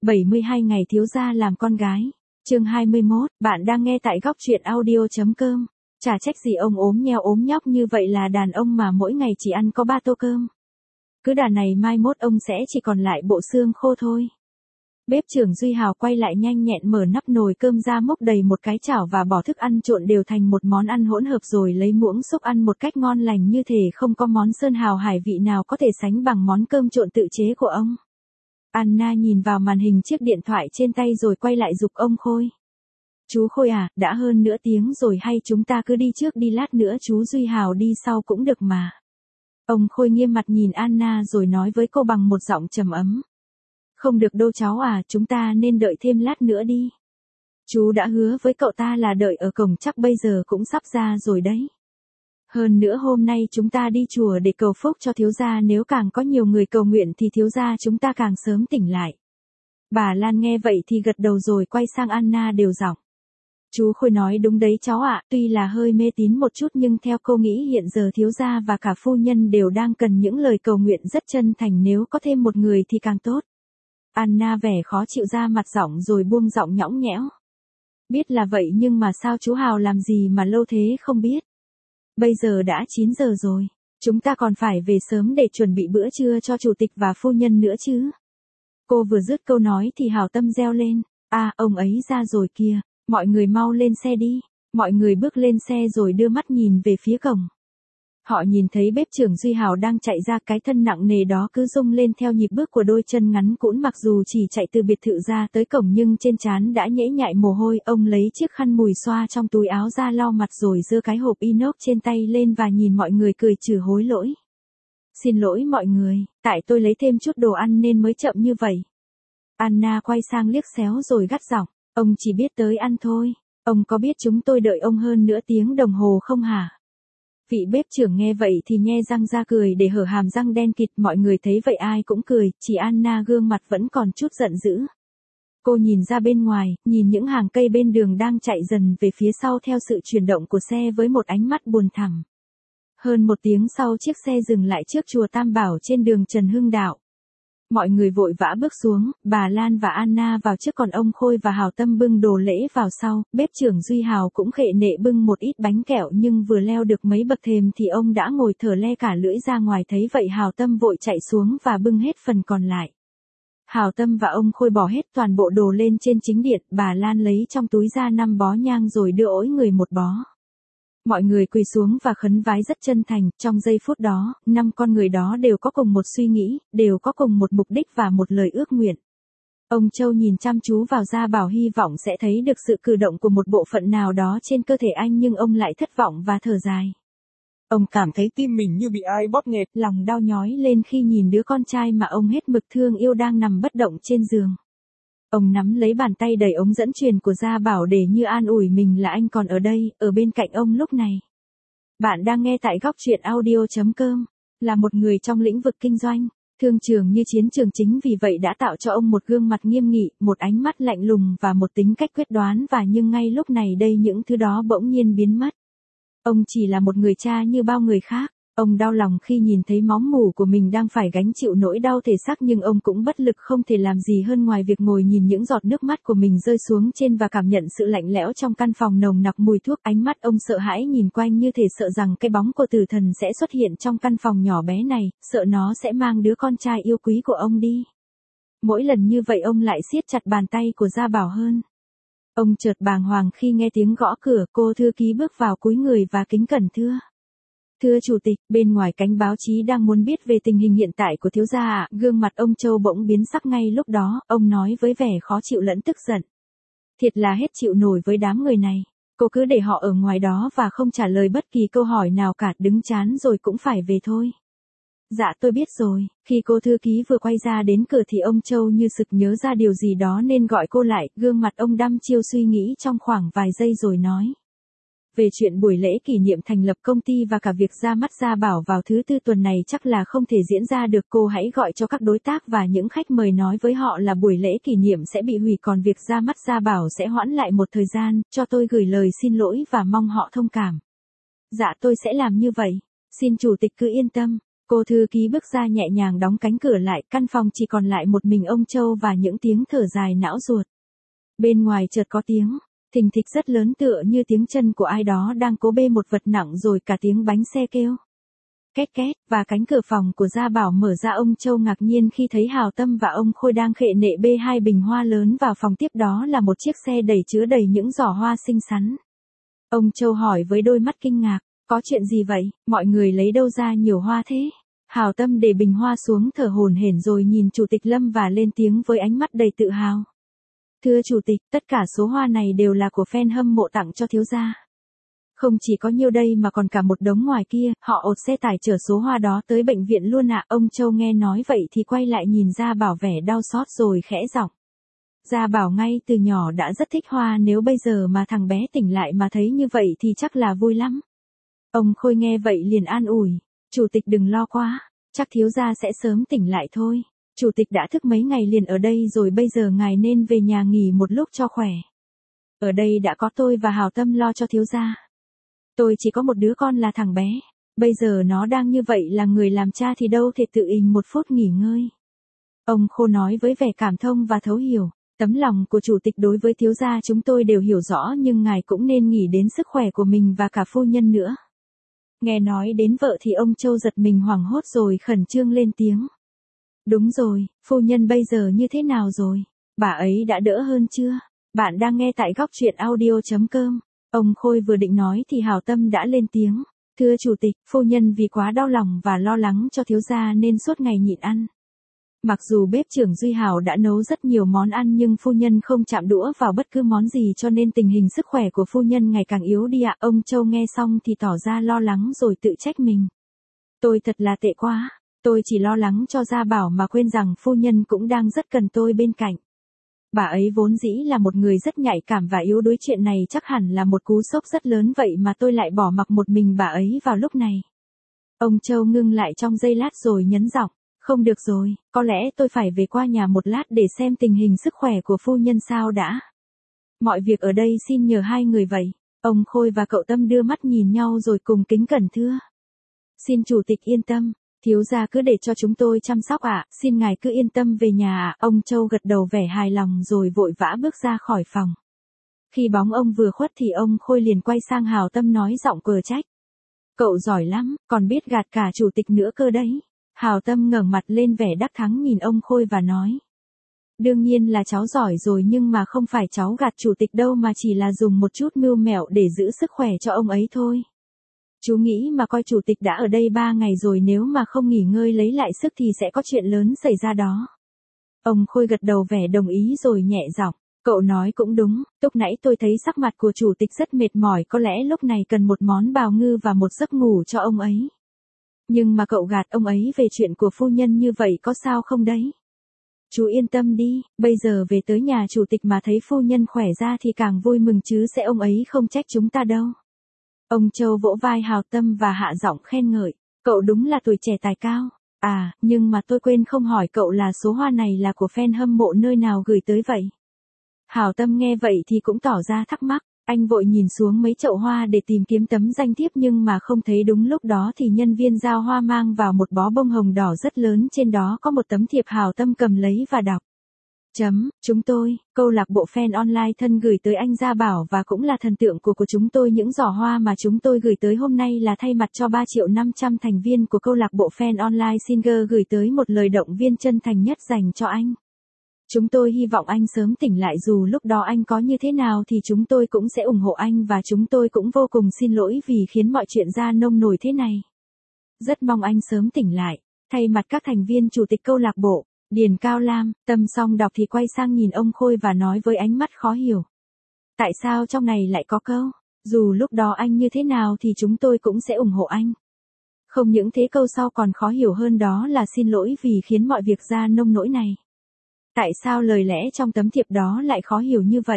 72 ngày thiếu gia làm con gái. Chương 21, bạn đang nghe tại góc truyện audio.com. Chả trách gì ông ốm nheo ốm nhóc như vậy, là đàn ông mà mỗi ngày chỉ ăn có 3 tô cơm. Cứ đà này mai mốt ông sẽ chỉ còn lại bộ xương khô thôi. Bếp trưởng Duy Hào quay lại nhanh nhẹn mở nắp nồi cơm ra, múc đầy một cái chảo và bỏ thức ăn trộn đều thành một món ăn hỗn hợp, rồi lấy muỗng xúc ăn một cách ngon lành, như thể không có món sơn hào hải vị nào có thể sánh bằng món cơm trộn tự chế của ông. Anna nhìn vào màn hình chiếc điện thoại trên tay rồi quay lại giục ông Khôi. Chú Khôi à, đã hơn nửa tiếng rồi, hay chúng ta cứ đi trước đi, lát nữa chú Duy Hào đi sau cũng được mà. Ông Khôi nghiêm mặt nhìn Anna rồi nói với cô bằng một giọng trầm ấm. Không được đâu cháu à, chúng ta nên đợi thêm lát nữa đi. Chú đã hứa với cậu ta là đợi ở cổng, chắc bây giờ cũng sắp ra rồi đấy. Hơn nữa hôm nay chúng ta đi chùa để cầu phúc cho thiếu gia, nếu càng có nhiều người cầu nguyện thì thiếu gia chúng ta càng sớm tỉnh lại. Bà Lan nghe vậy thì gật đầu rồi quay sang Anna đều giọng. Chú Khôi nói đúng đấy cháu ạ, tuy là hơi mê tín một chút nhưng theo cô nghĩ hiện giờ thiếu gia và cả phu nhân đều đang cần những lời cầu nguyện rất chân thành, nếu có thêm một người thì càng tốt. Anna vẻ khó chịu ra mặt giọng rồi buông giọng nhõng nhẽo. Biết là vậy nhưng mà sao chú Hào làm gì mà lâu thế không biết. Bây giờ đã 9 giờ rồi, chúng ta còn phải về sớm để chuẩn bị bữa trưa cho chủ tịch và phu nhân nữa chứ. Cô vừa dứt câu nói thì Hào Tâm reo lên. À, ông ấy ra rồi kìa, mọi người mau lên xe đi. Mọi người bước lên xe rồi đưa mắt nhìn về phía cổng. Họ nhìn thấy bếp trưởng Duy Hào đang chạy ra, cái thân nặng nề đó cứ rung lên theo nhịp bước của đôi chân ngắn cũn, mặc dù chỉ chạy từ biệt thự ra tới cổng nhưng trên trán đã nhễ nhại mồ hôi. Ông lấy chiếc khăn mùi xoa trong túi áo ra lau mặt rồi giơ cái hộp inox trên tay lên và nhìn mọi người cười trừ hối lỗi. Xin lỗi mọi người, tại tôi lấy thêm chút đồ ăn nên mới chậm như vậy. Anna quay sang liếc xéo rồi gắt giọng, ông chỉ biết tới ăn thôi, ông có biết chúng tôi đợi ông hơn nửa tiếng đồng hồ không hả? Vị bếp trưởng nghe vậy thì nhe răng ra cười để hở hàm răng đen kịt, mọi người thấy vậy ai cũng cười, chỉ Anna gương mặt vẫn còn chút giận dữ. Cô nhìn ra bên ngoài, nhìn những hàng cây bên đường đang chạy dần về phía sau theo sự chuyển động của xe với một ánh mắt buồn thẳm. Hơn một tiếng sau chiếc xe dừng lại trước chùa Tam Bảo trên đường Trần Hưng Đạo. Mọi người vội vã bước xuống, bà Lan và Anna vào trước còn ông Khôi và Hào Tâm bưng đồ lễ vào sau. Bếp trưởng Duy Hào cũng khệ nệ bưng một ít bánh kẹo, nhưng vừa leo được mấy bậc thềm thì ông đã ngồi thở le cả lưỡi ra ngoài. Thấy vậy Hào Tâm vội chạy xuống và bưng hết phần còn lại. Hào Tâm và ông Khôi bỏ hết toàn bộ đồ lên trên chính điện, bà Lan lấy trong túi ra 5 bó nhang rồi đưa mỗi người một bó. Mọi người quỳ xuống và khấn vái rất chân thành. Trong giây phút đó, 5 con người đó đều có cùng một suy nghĩ, đều có cùng một mục đích và một lời ước nguyện. Ông Châu nhìn chăm chú vào Gia Bảo, hy vọng sẽ thấy được sự cử động của một bộ phận nào đó trên cơ thể anh, nhưng ông lại thất vọng và thở dài. Ông cảm thấy tim mình như bị ai bóp nghẹt, lòng đau nhói lên khi nhìn đứa con trai mà ông hết mực thương yêu đang nằm bất động trên giường. Ông nắm lấy bàn tay đầy ống dẫn truyền của Gia Bảo để như an ủi mình là anh còn ở đây, ở bên cạnh ông lúc này. Bạn đang nghe tại góc truyện audio.com. Là một người trong lĩnh vực kinh doanh, thương trường như chiến trường, chính vì vậy đã tạo cho ông một gương mặt nghiêm nghị, một ánh mắt lạnh lùng và một tính cách quyết đoán, và nhưng ngay lúc này đây những thứ đó bỗng nhiên biến mất. Ông chỉ là một người cha như bao người khác. Ông đau lòng khi nhìn thấy máu mủ của mình đang phải gánh chịu nỗi đau thể xác, nhưng ông cũng bất lực không thể làm gì hơn ngoài việc ngồi nhìn những giọt nước mắt của mình rơi xuống trên và cảm nhận sự lạnh lẽo trong căn phòng nồng nặc mùi thuốc. Ánh mắt ông sợ hãi nhìn quanh như thể sợ rằng cái bóng của tử thần sẽ xuất hiện trong căn phòng nhỏ bé này, sợ nó sẽ mang đứa con trai yêu quý của ông đi. Mỗi lần như vậy ông lại siết chặt bàn tay của Gia Bảo hơn. Ông chợt bàng hoàng khi nghe tiếng gõ cửa. Cô thư ký bước vào cúi người và kính cẩn thưa. Thưa chủ tịch, bên ngoài cánh báo chí đang muốn biết về tình hình hiện tại của thiếu gia ạ. Gương mặt ông Châu bỗng biến sắc ngay lúc đó, ông nói với vẻ khó chịu lẫn tức giận. Thiệt là hết chịu nổi với đám người này. Cô cứ để họ ở ngoài đó và không trả lời bất kỳ câu hỏi nào cả, đứng chán rồi cũng phải về thôi. Dạ tôi biết rồi. Khi cô thư ký vừa quay ra đến cửa thì ông Châu như sực nhớ ra điều gì đó nên gọi cô lại. Gương mặt ông đăm chiêu suy nghĩ trong khoảng vài giây rồi nói. Về chuyện buổi lễ kỷ niệm thành lập công ty và cả việc ra mắt Gia Bảo vào thứ Tư tuần này chắc là không thể diễn ra được. Cô hãy gọi cho các đối tác và những khách mời, nói với họ là buổi lễ kỷ niệm sẽ bị hủy, còn việc ra mắt Gia Bảo sẽ hoãn lại một thời gian. Cho tôi gửi lời xin lỗi và mong họ thông cảm. Dạ tôi sẽ làm như vậy. Xin chủ tịch cứ yên tâm. Cô thư ký bước ra nhẹ nhàng đóng cánh cửa lại, căn phòng chỉ còn lại một mình ông Châu và những tiếng thở dài não ruột. Bên ngoài chợt có tiếng thình thịch rất lớn tựa như tiếng chân của ai đó đang cố bê một vật nặng rồi cả tiếng bánh xe kêu. Két két, và cánh cửa phòng của Gia Bảo mở ra. Ông Châu ngạc nhiên khi thấy Hào Tâm và ông Khôi đang khệ nệ bê hai bình hoa lớn vào phòng, tiếp đó là một chiếc xe đẩy chứa đầy những giỏ hoa xinh xắn. Ông Châu hỏi với đôi mắt kinh ngạc, có chuyện gì vậy, mọi người lấy đâu ra nhiều hoa thế? Hào Tâm để bình hoa xuống thở hổn hển rồi nhìn Chủ tịch Lâm và lên tiếng với ánh mắt đầy tự hào. Thưa Chủ tịch, tất cả số hoa này đều là của fan hâm mộ tặng cho thiếu gia. Không chỉ có nhiêu đây mà còn cả một đống ngoài kia, họ ột xe tải chở số hoa đó tới bệnh viện luôn ạ. Ông Châu nghe nói vậy thì quay lại nhìn Gia Bảo vẻ đau xót rồi khẽ giọng. Gia Bảo ngay từ nhỏ đã rất thích hoa, nếu bây giờ mà thằng bé tỉnh lại mà thấy như vậy thì chắc là vui lắm. Ông Khôi nghe vậy liền an ủi, Chủ tịch đừng lo quá, chắc thiếu gia sẽ sớm tỉnh lại thôi. Chủ tịch đã thức mấy ngày liền ở đây rồi, bây giờ ngài nên về nhà nghỉ một lúc cho khỏe. Ở đây đã có tôi và Hào Tâm lo cho thiếu gia. Tôi chỉ có một đứa con là thằng bé, bây giờ nó đang như vậy, là người làm cha thì đâu thể tự ình một phút nghỉ ngơi. Ông Khô nói với vẻ cảm thông và thấu hiểu, tấm lòng của Chủ tịch đối với thiếu gia chúng tôi đều hiểu rõ, nhưng ngài cũng nên nghĩ đến sức khỏe của mình và cả phu nhân nữa. Nghe nói đến vợ thì ông Châu giật mình hoảng hốt rồi khẩn trương lên tiếng. Đúng rồi, phu nhân bây giờ như thế nào rồi? Bà ấy đã đỡ hơn chưa? Bạn đang nghe tại góc truyện audio.com. Ông Khôi vừa định nói thì Hào Tâm đã lên tiếng. Thưa Chủ tịch, phu nhân vì quá đau lòng và lo lắng cho thiếu gia nên suốt ngày nhịn ăn. Mặc dù bếp trưởng Duy Hào đã nấu rất nhiều món ăn nhưng phu nhân không chạm đũa vào bất cứ món gì, cho nên tình hình sức khỏe của phu nhân ngày càng yếu đi ạ. Ông Châu nghe xong thì tỏ ra lo lắng rồi tự trách mình. Tôi thật là tệ quá, tôi chỉ lo lắng cho Gia Bảo mà quên rằng phu nhân cũng đang rất cần tôi bên cạnh. Bà ấy vốn dĩ là một người rất nhạy cảm và yếu đuối, chuyện này chắc hẳn là một cú sốc rất lớn, vậy mà tôi lại bỏ mặc một mình bà ấy vào lúc này. Ông Châu ngưng lại trong giây lát rồi nhấn giọng. Không được rồi, có lẽ tôi phải về qua nhà một lát để xem tình hình sức khỏe của phu nhân sao đã. Mọi việc ở đây xin nhờ hai người vậy. Ông Khôi và cậu Tâm đưa mắt nhìn nhau rồi cùng kính cẩn thưa. Xin Chủ tịch yên tâm, thiếu gia cứ để cho chúng tôi chăm sóc ạ, xin ngài cứ yên tâm về nhà ạ. Ông Châu gật đầu vẻ hài lòng rồi vội vã bước ra khỏi phòng. Khi bóng ông vừa khuất thì ông Khôi liền quay sang Hào Tâm nói giọng cờ trách. Cậu giỏi lắm, còn biết gạt cả Chủ tịch nữa cơ đấy. Hào Tâm ngẩng mặt lên vẻ đắc thắng nhìn ông Khôi và nói. Đương nhiên là cháu giỏi rồi, nhưng mà không phải cháu gạt Chủ tịch đâu, mà chỉ là dùng một chút mưu mẹo để giữ sức khỏe cho ông ấy thôi. Chú nghĩ mà coi, Chủ tịch đã ở đây 3 ngày rồi, nếu mà không nghỉ ngơi lấy lại sức thì sẽ có chuyện lớn xảy ra đó. Ông Khôi gật đầu vẻ đồng ý rồi nhẹ giọng. Cậu nói cũng đúng, lúc nãy tôi thấy sắc mặt của Chủ tịch rất mệt mỏi, có lẽ lúc này cần một món bào ngư và một giấc ngủ cho ông ấy. Nhưng mà cậu gạt ông ấy về chuyện của phu nhân như vậy có sao không đấy? Chú yên tâm đi, bây giờ về tới nhà Chủ tịch mà thấy phu nhân khỏe ra thì càng vui mừng chứ sẽ ông ấy không trách chúng ta đâu. Ông Châu vỗ vai Hào Tâm và hạ giọng khen ngợi. Cậu đúng là tuổi trẻ tài cao. À, nhưng mà tôi quên không hỏi cậu là số hoa này là của fan hâm mộ nơi nào gửi tới vậy? Hào Tâm nghe vậy thì cũng tỏ ra thắc mắc. Anh vội nhìn xuống mấy chậu hoa để tìm kiếm tấm danh thiếp nhưng mà không thấy. Đúng lúc đó thì nhân viên giao hoa mang vào một bó bông hồng đỏ rất lớn, trên đó có một tấm thiệp. Hào Tâm cầm lấy và đọc. Chúng tôi, câu lạc bộ fan online thân gửi tới anh Gia Bảo và cũng là thần tượng của chúng tôi. Những giỏ hoa mà chúng tôi gửi tới hôm nay là thay mặt cho 3.500.000 thành viên của câu lạc bộ fan online Singer gửi tới một lời động viên chân thành nhất dành cho anh. Chúng tôi hy vọng anh sớm tỉnh lại, dù lúc đó anh có như thế nào thì chúng tôi cũng sẽ ủng hộ anh, và chúng tôi cũng vô cùng xin lỗi vì khiến mọi chuyện ra nông nổi thế này. Rất mong anh sớm tỉnh lại. Thay mặt các thành viên chủ tịch câu lạc bộ, Điền Cao Lam. Tâm xong đọc thì quay sang nhìn ông Khôi và nói với ánh mắt khó hiểu. Tại sao trong này lại có câu, dù lúc đó anh như thế nào thì chúng tôi cũng sẽ ủng hộ anh. Không những thế, câu sau còn khó hiểu hơn, đó là xin lỗi vì khiến mọi việc ra nông nỗi này. Tại sao lời lẽ trong tấm thiệp đó lại khó hiểu như vậy?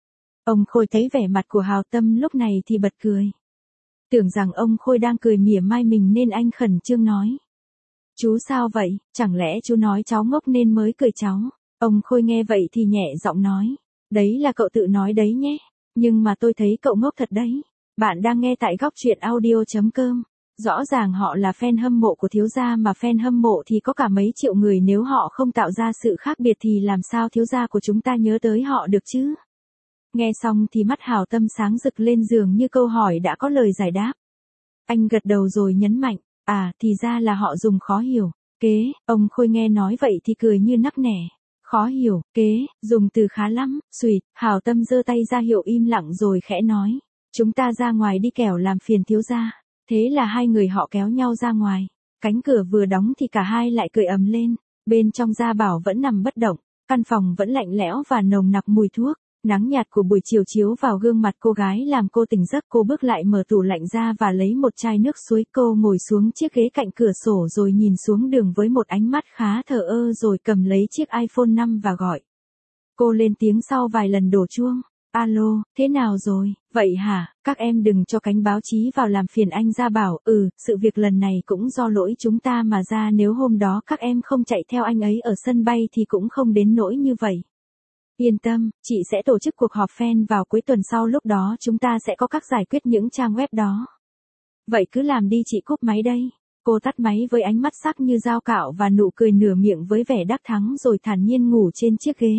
Ông Khôi thấy vẻ mặt của Hào Tâm lúc này thì bật cười. Tưởng rằng ông Khôi đang cười mỉa mai mình nên anh khẩn trương nói. Chú sao vậy, chẳng lẽ chú nói cháu ngốc nên mới cười cháu? Ông Khôi nghe vậy thì nhẹ giọng nói. Đấy là cậu tự nói đấy nhé. Nhưng mà tôi thấy cậu ngốc thật đấy. Bạn đang nghe tại góc truyện audio.com. Rõ ràng họ là fan hâm mộ của thiếu gia mà fan hâm mộ thì có cả mấy triệu người, nếu họ không tạo ra sự khác biệt thì làm sao thiếu gia của chúng ta nhớ tới họ được chứ? Nghe xong thì mắt Hảo Tâm sáng rực lên, dường như câu hỏi đã có lời giải đáp. Anh gật đầu rồi nhấn mạnh, thì ra là họ dùng khó hiểu. Kế, ông Khôi nghe nói vậy thì cười như nắc nẻ. Khó hiểu, kế, dùng từ khá lắm, xuỵt, Hảo Tâm giơ tay ra hiệu im lặng rồi khẽ nói. Chúng ta ra ngoài đi kẻo làm phiền thiếu gia. Thế là hai người họ kéo nhau ra ngoài. Cánh cửa vừa đóng thì cả hai lại cười ầm lên. Bên trong Gia Bảo vẫn nằm bất động. Căn phòng vẫn lạnh lẽo và nồng nặc mùi thuốc. Nắng nhạt của buổi chiều chiếu vào gương mặt cô gái làm cô tỉnh giấc. Cô bước lại mở tủ lạnh ra và lấy một chai nước suối. Cô ngồi xuống chiếc ghế cạnh cửa sổ rồi nhìn xuống đường với một ánh mắt khá thờ ơ, rồi cầm lấy chiếc iPhone 5 và gọi. Cô lên tiếng sau vài lần đổ chuông. Alo, thế nào rồi? Vậy hả? Các em đừng cho cánh báo chí vào làm phiền anh Gia Bảo. Sự việc lần này cũng do lỗi chúng ta mà ra, nếu hôm đó các em không chạy theo anh ấy ở sân bay thì cũng không đến nỗi như vậy. Yên tâm, chị sẽ tổ chức cuộc họp fan vào cuối tuần sau, lúc đó chúng ta sẽ có cách giải quyết những trang web đó. Vậy cứ làm đi, chị cúp máy đây. Cô tắt máy với ánh mắt sắc như dao cạo và nụ cười nửa miệng với vẻ đắc thắng, rồi thản nhiên ngủ trên chiếc ghế.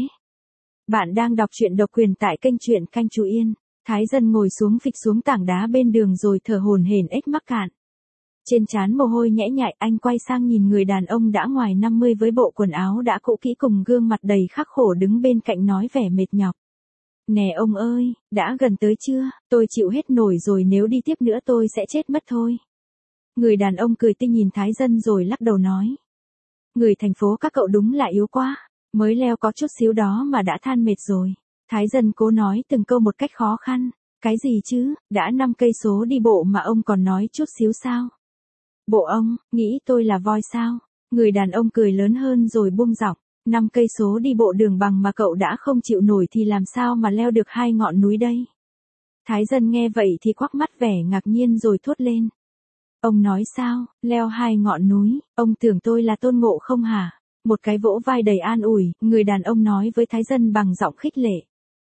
Bạn đang đọc truyện độc quyền tại kênh truyện Canh Chú Yên. Thái Dân ngồi xuống phịch xuống tảng đá bên đường rồi thở hổn hển ếch mắc cạn. Trên trán mồ hôi nhễ nhại, anh quay sang nhìn người đàn ông đã ngoài 50 với bộ quần áo đã cũ kỹ cùng gương mặt đầy khắc khổ đứng bên cạnh nói vẻ mệt nhọc. Nè ông ơi, đã gần tới chưa? Tôi chịu hết nổi rồi, nếu đi tiếp nữa tôi sẽ chết mất thôi. Người đàn ông cười tươi nhìn Thái Dân rồi lắc đầu nói. Người thành phố các cậu đúng là yếu quá. Mới leo có chút xíu đó mà đã than mệt rồi. Thái Dân cố nói từng câu một cách khó khăn. Cái gì chứ, đã 5 cây số đi bộ mà ông còn nói chút xíu sao? Bộ ông, nghĩ tôi là voi sao? Người đàn ông cười lớn hơn rồi buông giọng. 5 cây số đi bộ đường bằng mà cậu đã không chịu nổi thì làm sao mà leo được 2 ngọn núi đây? Thái Dân nghe vậy thì quắc mắt vẻ ngạc nhiên rồi thốt lên. Ông nói sao, leo 2 ngọn núi, ông tưởng tôi là Tôn Ngộ không hả? Một cái vỗ vai đầy an ủi, người đàn ông nói với Thái Dân bằng giọng khích lệ.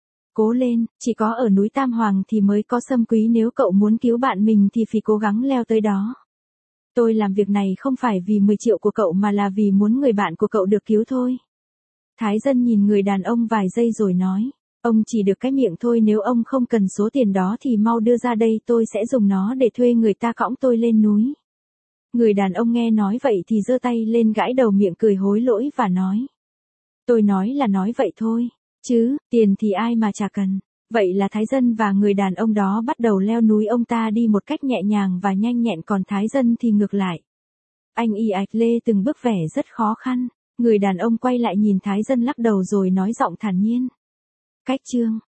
Cố lên, chỉ có ở núi Tam Hoàng thì mới có sâm quý, nếu cậu muốn cứu bạn mình thì phải cố gắng leo tới đó. Tôi làm việc này không phải vì 10 triệu của cậu mà là vì muốn người bạn của cậu được cứu thôi. Thái Dân nhìn người đàn ông vài giây rồi nói. Ông chỉ được cái miệng thôi, nếu ông không cần số tiền đó thì mau đưa ra đây, tôi sẽ dùng nó để thuê người ta cõng tôi lên núi. Người đàn ông nghe nói vậy thì giơ tay lên gãi đầu, miệng cười hối lỗi và nói. Tôi nói là nói vậy thôi, chứ, tiền thì ai mà chả cần. Vậy là Thái Dân và người đàn ông đó bắt đầu leo núi. Ông ta đi một cách nhẹ nhàng và nhanh nhẹn, còn Thái Dân thì ngược lại. Anh y ạch lê từng bước vẻ rất khó khăn. Người đàn ông quay lại nhìn Thái Dân lắc đầu rồi nói giọng thản nhiên. Cách chương.